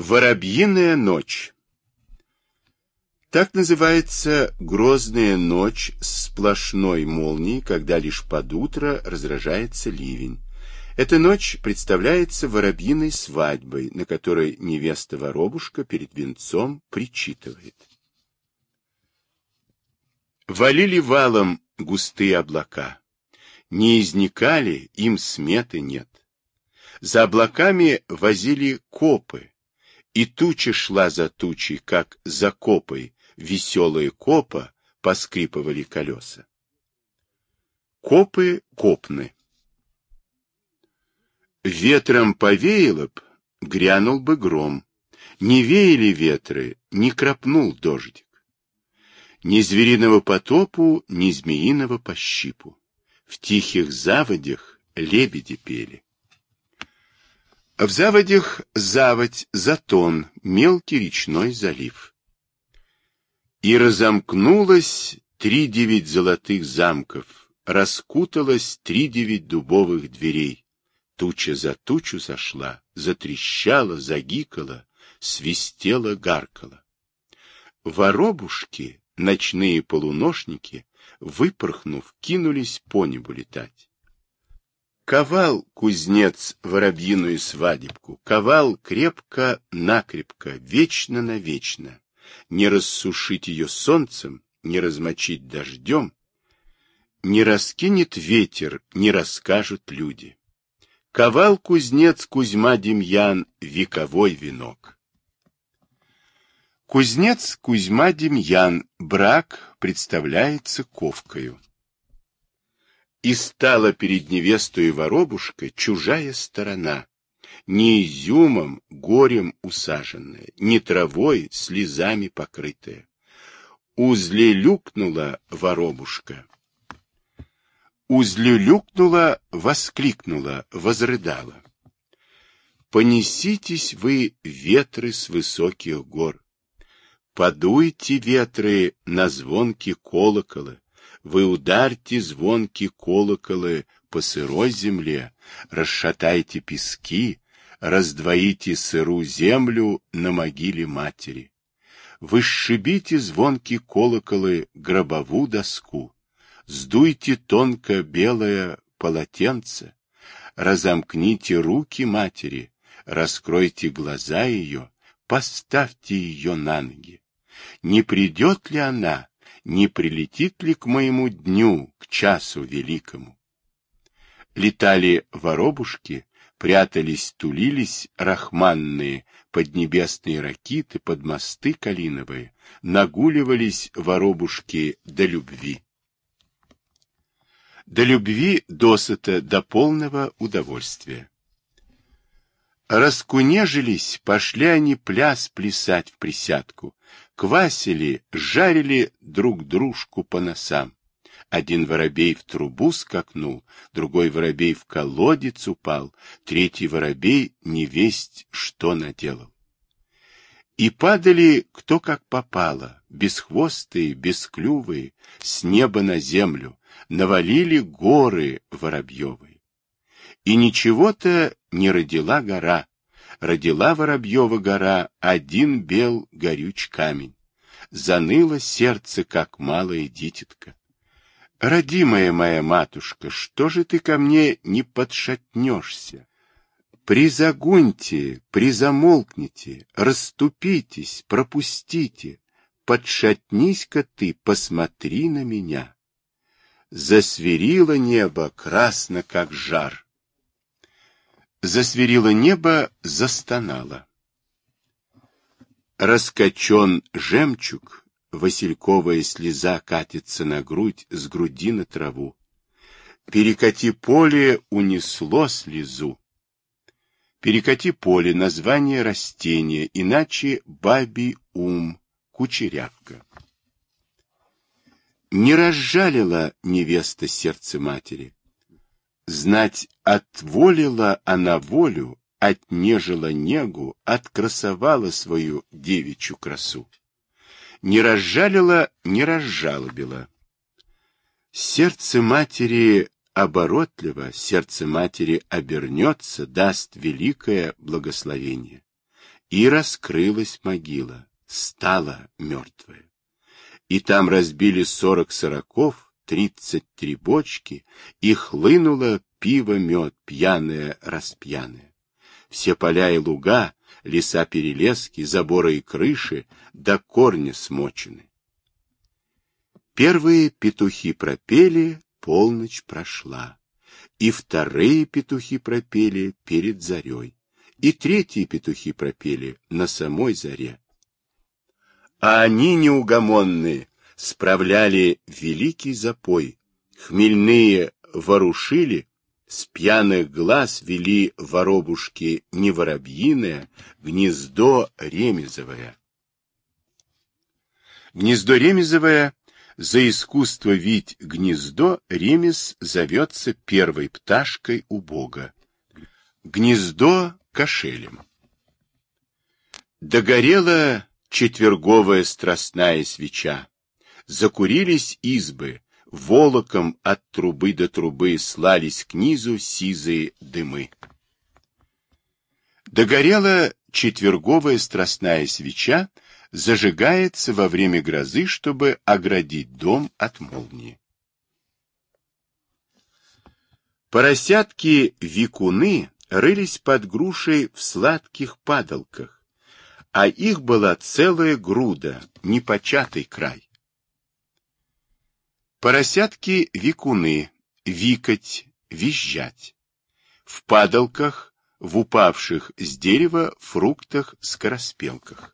Воробьиная ночь. Так называется грозная ночь с сплошной молнией, когда лишь под утро разражается ливень. Эта ночь представляется воробьиной свадьбой, на которой невеста-воробушка перед венцом причитывает. Валили валом густые облака, не изникали, им сметы нет. За облаками возили копы, и туча шла за тучей, как за копой, веселые копа поскрипывали колеса. Копы копны. Ветром повеяло б, грянул бы гром. Не веяли ветры, не кропнул дождик. Ни звериного потопу, ни змеиного пощипу. В тихих заводях лебеди пели. В заводях заводь, затон, мелкий речной залив. И разомкнулось 3-9 золотых замков, раскуталось 3-9 дубовых дверей. Туча за тучу сошла, затрещала, загикала, свистела, гаркала. Воробушки, ночные полуношники, выпорхнув, кинулись по небу летать. Ковал кузнец воробьиную свадебку, ковал крепко-накрепко, вечно-навечно. Не рассушить ее солнцем, не размочить дождем, не раскинет ветер, не расскажут люди. Ковал кузнец Кузьма-Демьян вековой венок. Кузнец Кузьма-Демьян, брак представляется ковкою. И стала перед невестою воробушка чужая сторона, не изюмом, горем усаженная, не травой, слезами покрытая. Узлелюкнула воробушка. Узлелюкнула, воскликнула, возрыдала. Понеситесь вы, ветры с высоких гор. Подуйте, ветры, на звонки колоколы. Вы ударьте звонки колоколы по сырой земле, расшатайте пески, раздвоите сыру землю на могиле матери. Вы сшибите звонки колоколы гробову доску, сдуйте тонко белое полотенце, разомкните руки матери, раскройте глаза ее, поставьте ее на ноги. Не придет ли она, не прилетит ли к моему дню, к часу великому? Летали воробушки, прятались, тулились рахманные, поднебесные ракиты, под мосты калиновые, нагуливались воробушки до любви. До любви досыта, до полного удовольствия. Раскунежились, пошли они пляс плясать в присядку, квасили, жарили друг дружку по носам. Один воробей в трубу скакнул, другой воробей в колодец упал, третий воробей невесть что наделал. И падали кто как попало, бесхвостые, бесклювые, с неба на землю, навалили горы воробьевые. И ничего-то не родила гора. Родила Воробьева гора один бел горюч камень. Заныло сердце, как малая дитятка. Родимая моя матушка, что же ты ко мне не подшатнешься? Призагуньте, призамолкните, расступитесь, пропустите. Подшатнись-ка ты, посмотри на меня. Засверило небо красно, как жар. Засверило небо, застонало. Раскачен жемчуг, васильковая слеза катится на грудь, с груди на траву. Перекати поле унесло слезу. Перекати поле — название растения, иначе бабий ум, кучерявка. Не разжалила невеста сердце матери. Знать, отволила она волю, отнежила негу, открасовала свою девичью красу. Не разжалила, не разжалобила. Сердце матери оборотливо, сердце матери обернется, даст великое благословение. И раскрылась могила, стала мертвая. И там разбили 40 сороков, 33 бочки, и хлынуло пиво-мед, пьяное, распьяное. Все поля и луга, леса-перелески, заборы и крыши до корня смочены. Первые петухи пропели, полночь прошла, и вторые петухи пропели перед зарей, и третьи петухи пропели на самой заре. А они неугомонные справляли великий запой, хмельные ворушили, с пьяных глаз вели воробушки не воробьиное, гнездо ремезовое. Гнездо ремезовое, за искусство вить гнездо, ремез зовется первой пташкой у Бога. Гнездо кошелем. Догорела четверговая страстная свеча. Закурились избы, волоком от трубы до трубы слались к низу сизые дымы. Догорела четверговая страстная свеча, зажигается во время грозы, чтобы оградить дом от молнии. Поросятки-викуны рылись под грушей в сладких падалках, а их была целая груда, непочатый край. Поросятки-викуны, викать, визжать. В падалках, в упавших с дерева фруктах, скороспелках.